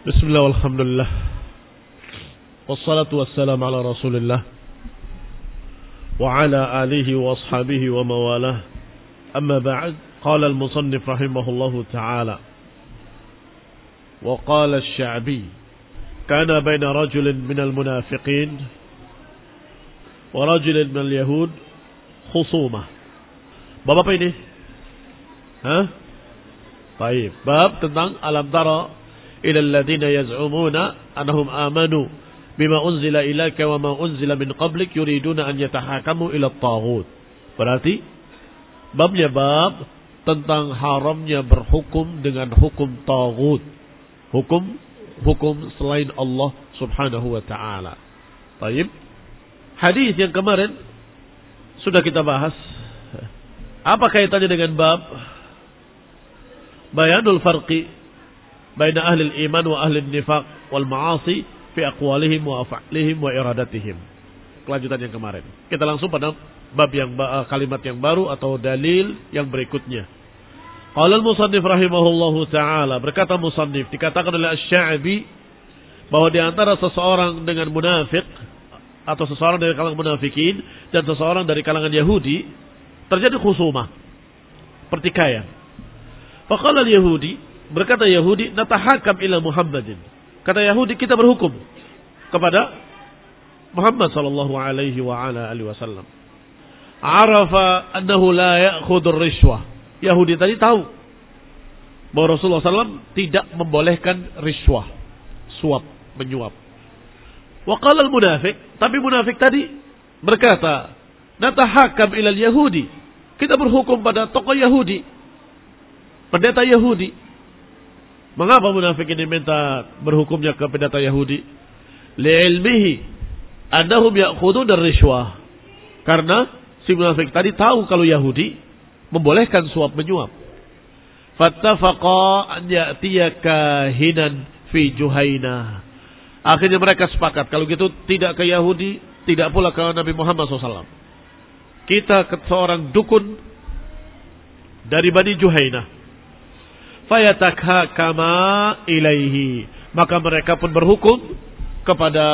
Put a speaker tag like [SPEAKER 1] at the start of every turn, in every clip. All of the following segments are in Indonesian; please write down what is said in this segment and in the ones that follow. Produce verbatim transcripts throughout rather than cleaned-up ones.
[SPEAKER 1] Bismillah walhamdulillah wassalatu wassalamu ala rasulillah wa ala alihi wa ashabihi wa mawalah. Amma ba'd, qala al-musannif rahimahullahu ta'ala wa qala al-Sha'bi kana baina rajulin minal munafiqin wa rajulin minal yahud khusumah. Bab apa ini? Hah? Baik, bab tentang alam tara ila alladhina yaz'umuna annahum amanu bima unzila ilaika wa ma unzila min qablik yuriduna an yatahakamu ila at-taghut. Berarti babnya bab tentang haramnya berhukum dengan hukum taghut, hukum hukum selain Allah Subhanahu wa taala. Baik. Hadis yang kemarin sudah kita bahas. Apa kaitannya dengan bab bayanul farqi baina ahli al-iman wa ahli an-nifaq wal ma'asi fi aqwalihim wa af'alihim wa iradatihim. Kelanjutan yang kemarin. Kita langsung pada bab yang kalimat yang baru atau dalil yang berikutnya. Qala al-musannif rahimahullahu taala, berkata musannif, dikatakan oleh Asy-Sya'bi bahwa di antara seseorang dengan munafik atau seseorang dari kalangan munafikin dan seseorang dari kalangan Yahudi terjadi khusumah, pertikaian. Faqala al-Yahudi, berkata Yahudi, natahakam ila Muhammadin. Kata Yahudi, kita berhukum kepada Muhammad sallallahu alaihi wa ala alihi wasallam. Arafa annahu la ya'khudhu ar-rishwah. Yahudi tadi tahu bahwa Rasulullah sallallahu alaihi wasallam tidak membolehkan rishwah, suap, menyuap. Wa qala al-munafiq, tapi munafik tadi berkata, natahakam ila al-yahudi. Kita berhukum pada tokoh Yahudi, pendeta Yahudi. Mengapa munafik ini minta berhukumnya ke pendeta Yahudi? Li'ilmihi annahum ya'khudun ar-rishwah. Karena si munafik tadi tahu kalau Yahudi membolehkan suap menyuap. Fattafaqa an ya'tiya kahinan fi Juhaina. Akhirnya mereka sepakat, kalau gitu tidak ke Yahudi, tidak pula ke Nabi Muhammad shallallahu alaihi wasallam. Kita ke seorang dukun dari Bani Juhainah. Fayatakha ilaihi, maka mereka pun berhukum kepada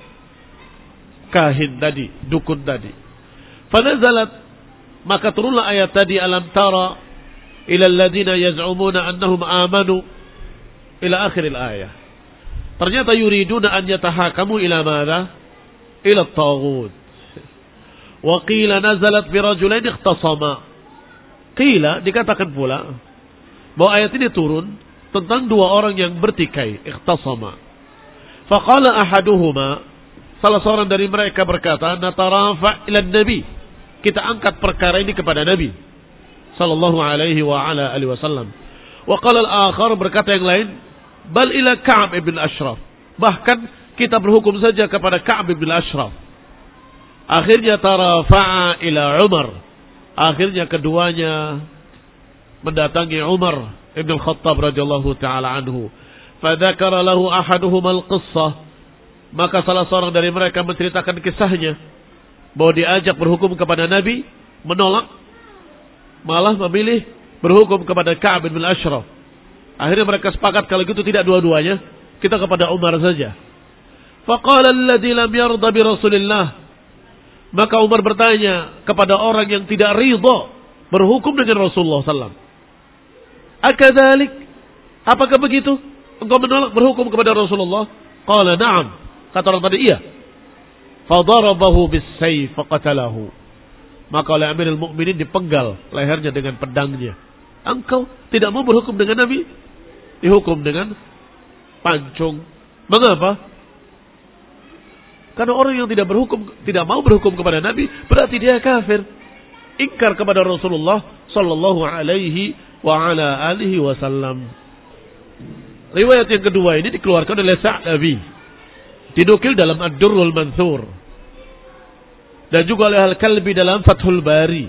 [SPEAKER 1] kahin tadi, dukun tadi. Fanazalat, maka turunlah ayat tadi, alam tara ila alladhina yaz'umuna annahum amanu ila akhir al-ayah. Ternyata yuriduna an yatahakamu ila madha? Ila at-taghut. Wa qila nazalat bi rajulain ikhtasama. Qila, dikatakan pula bahwa ayat ini turun tentang dua orang yang bertikai, ikhtasama. Faqala ahaduhuma, salah seorang dari mereka berkata, natarafa ila nabi, kita angkat perkara ini kepada Nabi sallallahu alaihi wa ala alihi wasallam. Wa qala al-akhar, berkata yang lain, bal ila Ka'ab ibn Ashraf, bahkan kita berhukum saja kepada Ka'ab ibn Ashraf. Akhirnya tarafa'a ila Umar, akhirnya keduanya mendatangi Umar ibn al-Khattab radhiyallahu taala anhu. Fadzakara lahu ahaduhum al-qissah, maka salah seorang dari mereka menceritakan kisahnya bahwa diajak berhukum kepada Nabi, menolak, malah memilih berhukum kepada Ka'ab bin Ashraf. Akhirnya mereka sepakat kalau gitu tidak dua-duanya, kita kepada Umar saja. Faqala alladhi lam yarda bi Rasulillah, maka Umar bertanya kepada orang yang tidak ridha berhukum dengan Rasulullah sallallahu alaihi wasallam. Akadzalik, apakah begitu? Engkau menolak berhukum kepada Rasulullah? Qala na'am, kata orang tadi iya. Fadarabahu bis-sayf faqatalahu, maka oleh Amirul Mukminin dipenggal lehernya dengan pedangnya. Engkau tidak mau berhukum dengan Nabi, dihukum dengan pancung. Mengapa? Karena orang yang tidak berhukum, tidak mau berhukum kepada Nabi, berarti dia kafir, ingkar kepada Rasulullah sallallahu alaihi wa ala alihi wasallam. Riwayat yang kedua ini dikeluarkan oleh Sa'labi, dinukil dalam Ad-Durrul Mansur, dan juga oleh Al-Kalbi dalam Fathul Bari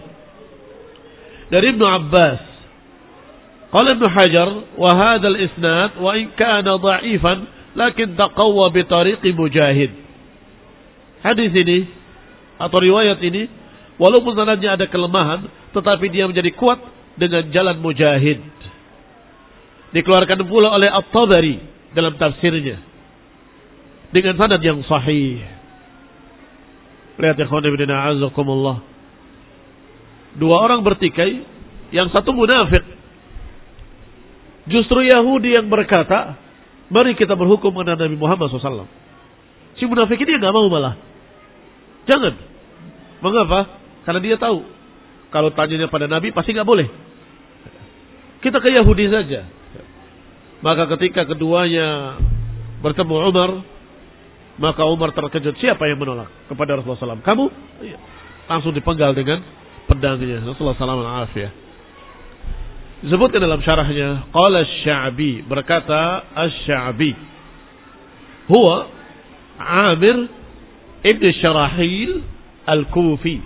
[SPEAKER 1] dari Ibnu Abbas. Qala Ibnu Hajar, wa hadzal isnad wa in kana dha'ifan lakin taqawwa bi tariqi Mujahid. Hadis ini atau riwayat ini walaupun sanadnya ada kelemahan, tetapi dia menjadi kuat dengan jalan Mujahid. Dikeluarkan pula oleh At-Tabari dalam tafsirnya dengan sanad yang sahih. Lihat ya ikhwan fillah, a'azzakumullah. Dua orang bertikai, yang satu munafik. Justru Yahudi yang berkata, mari kita berhukum dengan Nabi Muhammad shallallahu alaihi wasallam. Si munafik ini nggak mau malah. Jangan. Mengapa? Karena dia tahu kalau tanyanya pada Nabi pasti nggak boleh. Kita ke Yahudi saja. Maka ketika keduanya bertemu Umar, maka Umar terkejut. Siapa yang menolak kepada Rasulullah shallallahu alaihi wasallam? Kamu? Iya. Langsung dipenggal dengan pedangnya. Rasulullah shallallahu alaihi wasallam. Disebutkan dalam syarahnya, qala asy-Sya'bi, berkata asy-Sya'bi, huwa Amir ibn Syarahil al-Kufi,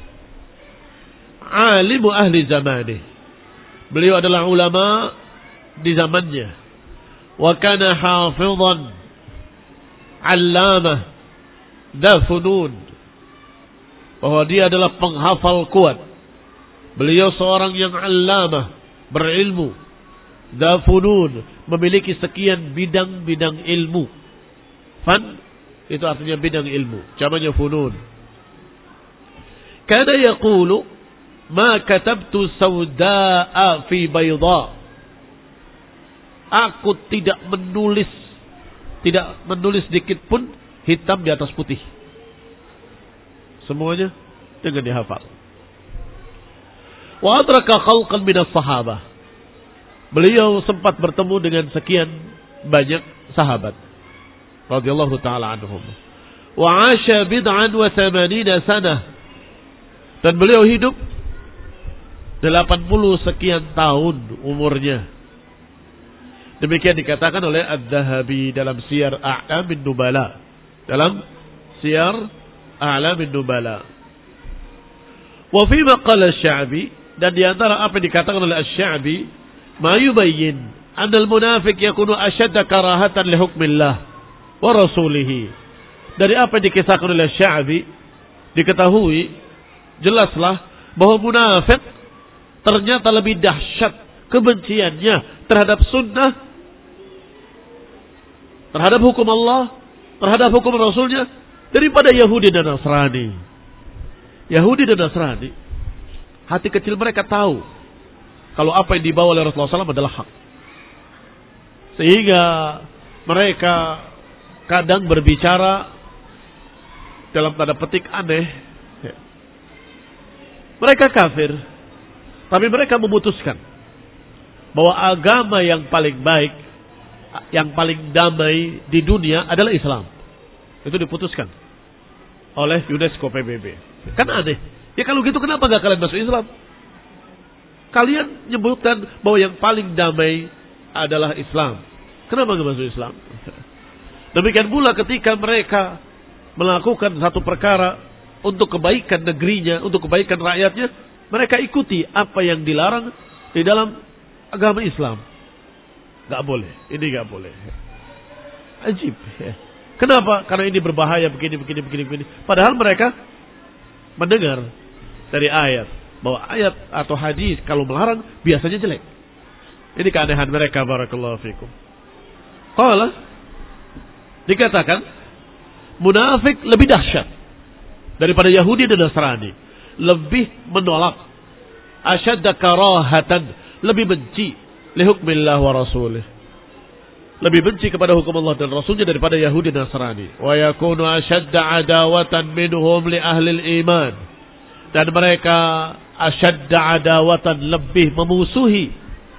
[SPEAKER 1] alimu ahli zamanih. Beliau adalah ulama di zamannya. Wa kana hafizan, allamah, dha funun. Bahwa dia adalah penghafal kuat. Beliau seorang yang allamah, berilmu, dha funun, memiliki sekian bidang-bidang ilmu. Fan itu artinya bidang ilmu, jamannya funun. Kana yaqulu ma katabtu saudaa fi bayda. Aku tidak menulis tidak menulis sedikit pun hitam di atas putih. Semuanya dengan dihafal. Wa adraka khalqan minas sahabah. Beliau sempat bertemu dengan sekian banyak sahabat radhiyallahu taala anhum. Wa 'asha bid'an wa thamanina sanah. Dan beliau hidup delapan puluh sekian tahun umurnya. Demikian dikatakan oleh Adz-Dzahabi dalam Siyar A'lamin Nubala. Dalam Siyar A'lamin Nubala. Wa fi maqala Asy-Sya'bi, dan di antara apa yang dikatakan oleh Asy-Sya'bi, ma yubayyin anna al-munafiq yakunu ashadda karahatan li hukmillah wa rasulih. Dari apa yang dikisahkan oleh Asy-Sya'bi, diketahui jelaslah bahwa munafik ternyata lebih dahsyat kebenciannya terhadap sunnah, terhadap hukum Allah, terhadap hukum Rasulnya daripada Yahudi dan Nasrani. Yahudi dan Nasrani, hati kecil mereka tahu kalau apa yang dibawa oleh Rasulullah shallallahu alaihi wasallam adalah hak. Sehingga mereka kadang berbicara dalam tanda petik aneh. Mereka kafir, tapi mereka memutuskan bahwa agama yang paling baik, yang paling damai di dunia adalah Islam. Itu diputuskan oleh UNESCO P B B. Kan aneh. Ya kalau gitu kenapa gak kalian masuk Islam? Kalian menyebutkan bahwa yang paling damai adalah Islam. Kenapa gak masuk Islam? Demikian pula ketika mereka melakukan satu perkara untuk kebaikan negerinya, untuk kebaikan rakyatnya, mereka ikuti apa yang dilarang di dalam agama Islam. Gak boleh, ini gak boleh. Ajib. Kenapa? Karena ini berbahaya begini, begini, begini, begini. Padahal mereka mendengar dari ayat bahwa ayat atau hadis kalau melarang biasanya jelek. Ini keanehan mereka. Barakallahu fikum. Qala, dikatakan munafik lebih dahsyat daripada Yahudi dan Nasrani. Lebih menolak, asyadda karahatan, lebih benci li hukmillah wa rasulih, lebih benci kepada hukum Allah dan Rasulnya daripada Yahudi dan Nasrani. Wa yakunu asyadda adawatan minhum li ahli iman, dan mereka asyadda adawatan, lebih memusuhi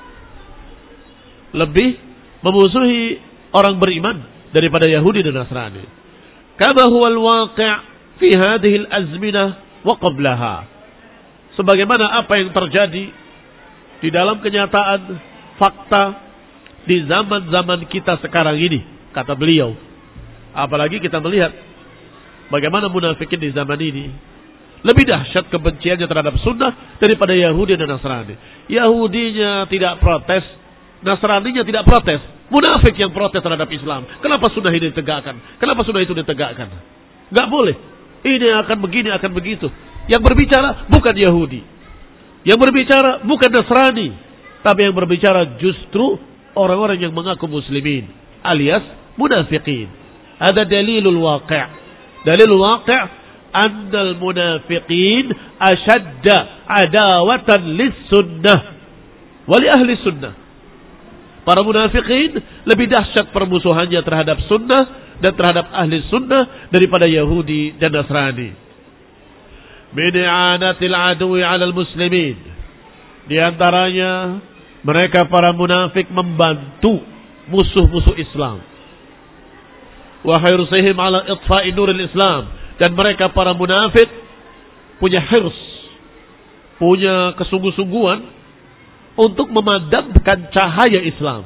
[SPEAKER 1] lebih memusuhi orang beriman daripada Yahudi dan Nasrani. Kama huwa al-waqi' fi hadhihi al-azminah wa qablaha, sebagaimana apa yang terjadi di dalam kenyataan fakta di zaman-zaman kita sekarang ini, kata beliau. Apalagi kita melihat bagaimana munafikin di zaman ini lebih dahsyat kebenciannya terhadap sunnah daripada Yahudi dan Nasrani. Yahudinya tidak protes, Nasraninya tidak protes, munafik yang protes terhadap Islam. Kenapa sunnah ini ditegakkan? Kenapa sunnah itu ditegakkan? Gak boleh. Ini akan begini, akan begitu. Yang berbicara bukan Yahudi, yang berbicara bukan Nasrani, tapi yang berbicara justru orang-orang yang mengaku muslimin. alias munafiqin. Ada dalilul waqi'. Dalilul waqi' annal munafiqin ashadda adawatan lis-sunnah wa li ahli sunnah. Para munafiqin lebih dahsyat permusuhannya terhadap sunnah dan terhadap ahli sunnah daripada Yahudi dan Nasrani. Min i'anatil adui 'alal muslimin. Di antaranya mereka para munafik membantu musuh-musuh Islam. Wa hirsihim 'ala itfa'i nuril Islam, dan mereka para munafik punya hirs, punya kesungguh-sungguhan untuk memadamkan cahaya Islam,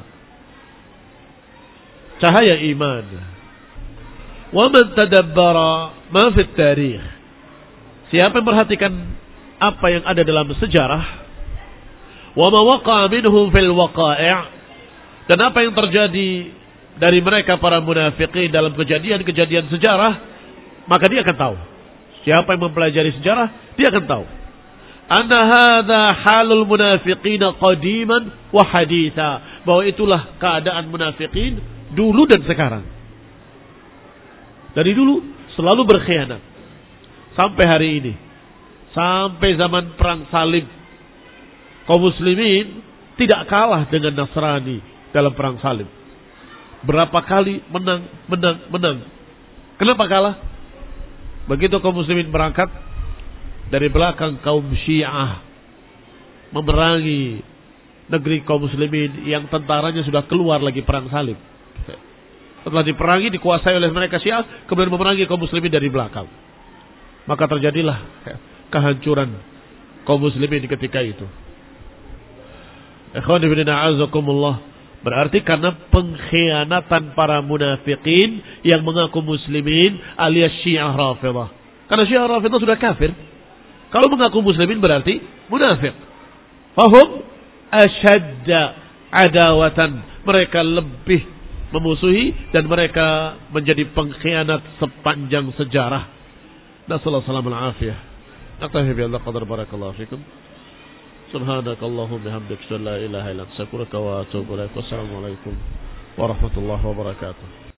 [SPEAKER 1] cahaya iman. Wa man tadabbara ma fi tarikh, siapa yang perhatikan apa yang ada dalam sejarah, wa ma waqa'a minhum fil waqa'i', dan apa yang terjadi dari mereka para munafiqin dalam kejadian-kejadian sejarah, maka dia akan tahu. Siapa yang mempelajari sejarah, dia akan tahu anna hadza halul munafiqin qadiman wa haditha, bahwa itulah keadaan munafiqin dulu dan sekarang. Dari dulu selalu berkhianat sampai hari ini, sampai zaman perang salib. Kaum muslimin tidak kalah dengan Nasrani dalam perang salib. Berapa kali menang, menang, menang. Kenapa kalah? Begitu kaum muslimin berangkat, dari belakang kaum Syiah memerangi negeri kaum muslimin yang tentaranya sudah keluar lagi perang salib. Setelah diperangi, dikuasai oleh mereka Syiah, kemudian memerangi kaum muslimin dari belakang. Maka terjadilah kehancuran kaum muslimin ketika itu. Ikhwan fillah a'azakumullah. Berarti karena pengkhianatan para munafikin yang mengaku muslimin alias Syiah Rafidah. Karena Syiah Rafidah sudah kafir. Kalau mengaku muslimin berarti munafik. Fahum asyadda adawatan. Mereka lebih memusuhi dan mereka menjadi pengkhianat sepanjang sejarah. Nasallahu alaihi wasallam. Naktafi bi Allah qadar barakallahu fikum. Subhanakallahumma bihamdika la ilaha illa anta astaghfiruka wa atubu ilaik. Wassalamu alaikum warahmatullahi wabarakatuh.